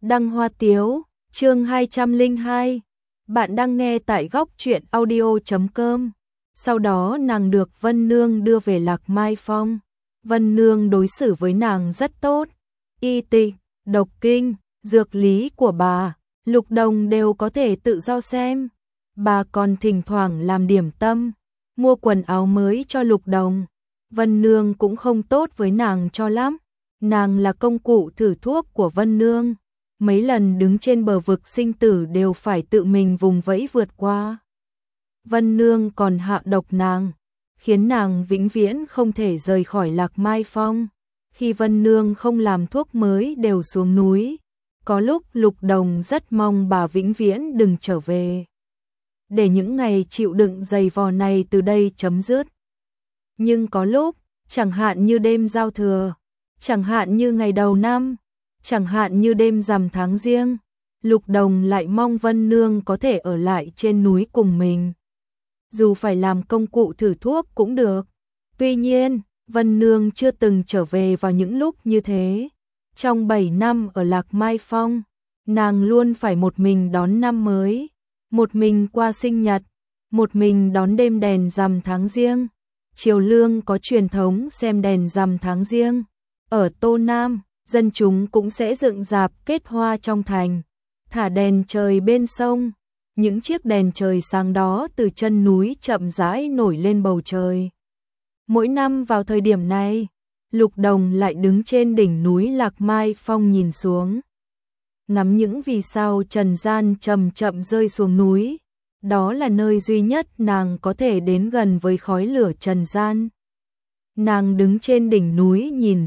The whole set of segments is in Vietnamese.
Đăng Hoa Tiếu, chương 202. Bạn đang nghe tại góc truyện audio.com. Sau đó nàng được Vân Nương đưa về Lạc Mai Phong. Vân Nương đối xử với nàng rất tốt. Y tịch, độc kinh, dược lý của bà, Lục Đồng đều có thể tự do xem. Bà còn thỉnh thoảng làm điểm tâm, mua quần áo mới cho Lục Đồng. Vân Nương cũng không tốt với nàng cho lắm. Nàng là công cụ thử thuốc của Vân Nương. Mấy lần đứng trên bờ vực sinh tử đều phải tự mình vùng vẫy vượt qua. Vân Nương còn hạ độc nàng, khiến nàng vĩnh viễn không thể rời khỏi Lạc Mai Phong. Khi Vân Nương không làm thuốc mới đều xuống núi. Có lúc Lục Đồng rất mong bà vĩnh viễn đừng trở về, để những ngày chịu đựng dày vò này từ đây chấm dứt. Nhưng có lúc, chẳng hạn như đêm giao thừa, chẳng hạn như ngày đầu năm, chẳng hạn như đêm rằm tháng Giêng, Lục Đồng lại mong Vân Nương có thể ở lại trên núi cùng mình. Dù phải làm công cụ thử thuốc cũng được. Tuy nhiên, Vân Nương chưa từng trở về vào những lúc như thế. Trong 7 năm ở Lạc Mai Phong, nàng luôn phải một mình đón năm mới, một mình qua sinh nhật, một mình đón đêm đèn rằm tháng Giêng. Triều Lương có truyền thống xem đèn rằm tháng Giêng. Ở Tô Nam, dân chúng cũng sẽ dựng rạp kết hoa trong thành, thả đèn trời bên sông. Những chiếc đèn trời sáng đó từ chân núi chậm rãi nổi lên bầu trời. Mỗi năm vào thời điểm này, Lục Đồng lại đứng trên đỉnh núi Lạc Mai Phong nhìn xuống, ngắm những vì sao trần gian chậm chậm rơi xuống núi. Đó là nơi duy nhất nàng có thể đến gần với khói lửa trần gian. Nàng đứng trên đỉnh núi nhìn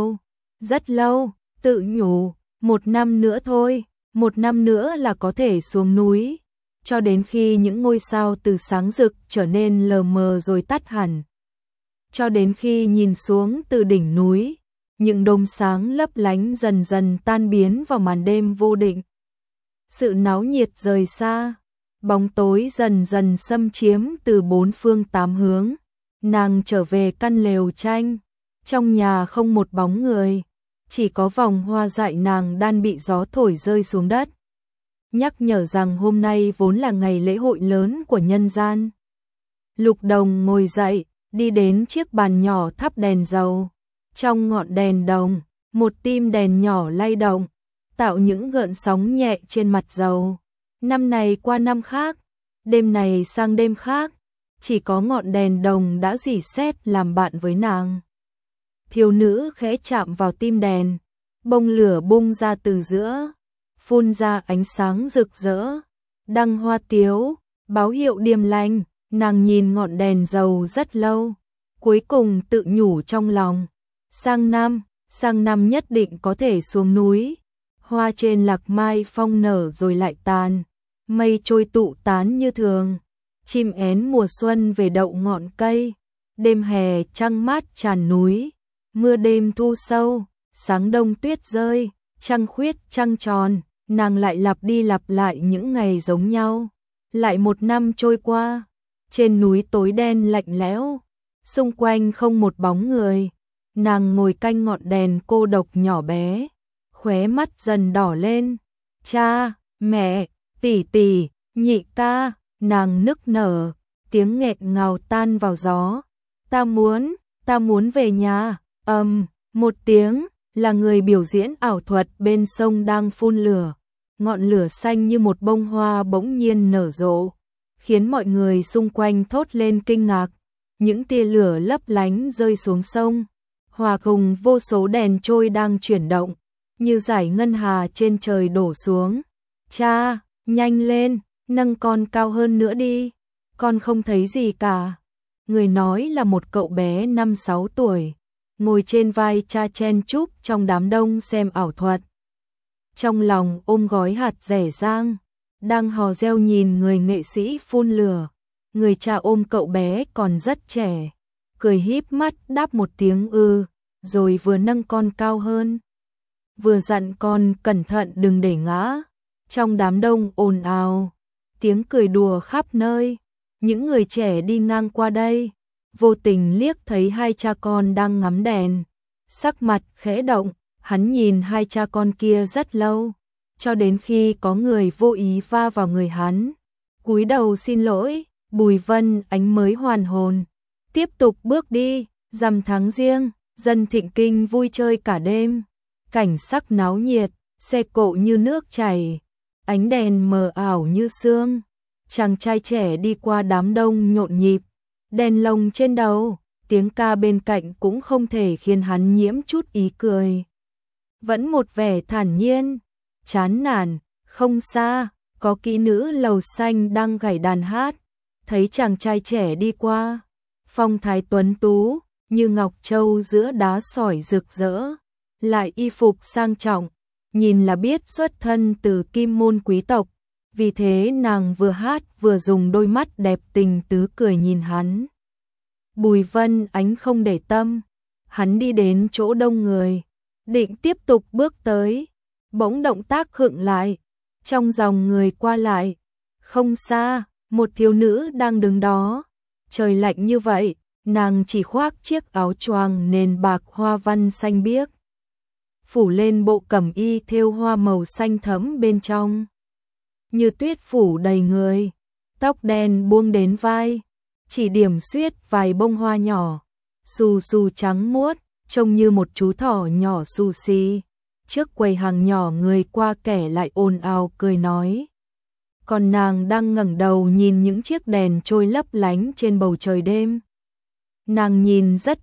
rất lâu, tự nhủ, 1 năm nữa thôi, 1 năm nữa là có thể xuống núi. Cho đến khi những ngôi sao từ sáng rực trở nên lờ mờ rồi tắt hẳn. Cho đến khi nhìn xuống từ đỉnh núi, những đốm sáng lấp lánh dần dần tan biến vào màn đêm vô định. Sự náo nhiệt rời xa, bóng tối dần dần xâm chiếm từ 4 phương 8 hướng. Nàng trở về căn lều tranh, trong nhà không một bóng người, chỉ có vòng hoa dại nàng đang bị gió thổi rơi xuống đất, nhắc nhở rằng hôm nay vốn là ngày lễ hội lớn của nhân gian. Lục Đồng ngồi dậy, đi đến chiếc bàn nhỏ thắp đèn dầu. Trong ngọn đèn đồng, một tim đèn nhỏ lay động, tạo những gợn sóng nhẹ trên mặt dầu. Năm này qua năm khác, đêm này sang đêm khác, chỉ có ngọn đèn đồng đã rỉ sét làm bạn với nàng. Thiếu nữ khẽ chạm vào tim đèn, bông lửa bung ra từ giữa, phun ra ánh sáng rực rỡ. Đăng Hoa Tiếu, báo hiệu điềm lành. Nàng nhìn ngọn đèn dầu rất lâu, cuối cùng tự nhủ trong lòng, sang năm nhất định có thể xuống núi. Hoa trên Lạc Mai Phong nở rồi lại tàn, mây trôi tụ tán như thường. Chim én mùa xuân về đậu ngọn cây, đêm hè trăng mát tràn núi, mưa đêm thu sâu, sáng đông tuyết rơi, trăng khuyết trăng tròn. Nàng lại lặp đi lặp lại những ngày giống nhau. Lại 1 năm trôi qua, trên núi tối đen lạnh lẽo, xung quanh không một bóng người. Nàng ngồi canh ngọn đèn cô độc nhỏ bé, khóe mắt dần đỏ lên. Cha, mẹ, tỷ tỷ, nhị ca, nàng nức nở, tiếng nghẹn ngào tan vào gió. Ta muốn về nhà. Một tiếng, là người biểu diễn ảo thuật bên sông đang phun lửa. Ngọn lửa xanh như một bông hoa bỗng nhiên nở rộ, khiến mọi người xung quanh thốt lên kinh ngạc. Những tia lửa lấp lánh rơi xuống sông, hòa cùng vô số đèn trôi đang chuyển động, như dải ngân hà trên trời đổ xuống. Cha, nhanh lên, nâng con cao hơn nữa đi, con không thấy gì cả. Người nói là một cậu bé 5-6 tuổi, ngồi trên vai cha chen chúc trong đám đông xem ảo thuật. Trong lòng ôm gói hạt dẻ rang, đang hò reo nhìn người nghệ sĩ phun lửa. Người cha ôm cậu bé còn rất trẻ, cười híp mắt đáp một tiếng rồi vừa nâng con cao hơn, vừa dặn con cẩn thận đừng để ngã. Trong đám đông ồn ào, tiếng cười đùa khắp nơi. Những người trẻ đi ngang qua đây, vô tình liếc thấy hai cha con đang ngắm đèn, sắc mặt khẽ động. Hắn nhìn hai cha con kia rất lâu, cho đến khi có người vô ý va vào người hắn. Cúi đầu xin lỗi, Bùi Vân Ánh mới hoàn hồn, tiếp tục bước đi. Rằm tháng Giêng, dân Thịnh Kinh vui chơi cả đêm, cảnh sắc náo nhiệt, xe cộ như nước chảy, ánh đèn mờ ảo như sương. Chàng trai trẻ đi qua đám đông nhộn nhịp, đèn lồng trên đầu, tiếng ca bên cạnh cũng không thể khiến hắn nhiễm chút ý cười. Vẫn một vẻ thản nhiên, chán nản. Không xa, có kỹ nữ lầu xanh đang gảy đàn hát, thấy chàng trai trẻ đi qua, phong thái tuấn tú, như ngọc châu giữa đá sỏi rực rỡ, lại y phục sang trọng, nhìn là biết xuất thân từ kim môn quý tộc, vì thế nàng vừa hát vừa dùng đôi mắt đẹp tình tứ cười nhìn hắn. Bùi Vân Ánh không để tâm, hắn đi đến chỗ đông người, định tiếp tục bước tới, bỗng động tác khựng lại, trong dòng người qua lại, không xa, một thiếu nữ đang đứng đó, trời lạnh như vậy, nàng chỉ khoác chiếc áo choàng nền bạc hoa văn xanh biếc, phủ lên bộ cẩm y thêu hoa màu xanh thẫm bên trong, như tuyết phủ đầy người, tóc đen buông đến vai, chỉ điểm xuyết vài bông hoa nhỏ, xù xù trắng muốt, trông như một chú thỏ nhỏ xù xì. Trước quầy hàng nhỏ người qua kẻ lại ồn ào cười nói. Còn nàng đang ngẩng đầu nhìn những chiếc đèn trôi lấp lánh trên bầu trời đêm. Nàng nhìn rất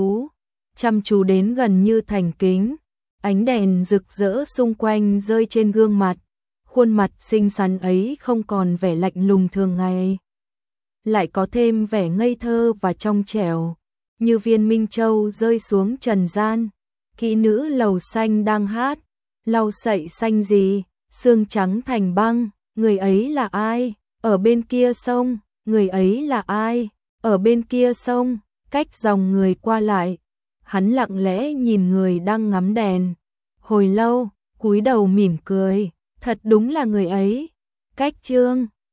chăm chú đến gần như thành kính, ánh đèn rực rỡ xung quanh rơi trên gương mặt, khuôn mặt xinh xắn ấy không còn vẻ lạnh lùng thường ngày, lại có thêm vẻ ngây thơ và trong trẻo, như viên minh châu rơi xuống trần gian. Kỹ nữ lầu xanh đang hát, lau sậy xanh gì, xương trắng thành băng, người ấy là ai, ở bên kia sông, người ấy là ai, ở bên kia sông, cách dòng người qua lại, hắn lặng lẽ nhìn người đang ngắm đèn, hồi lâu, cúi đầu mỉm cười, thật đúng là người ấy, cách Trương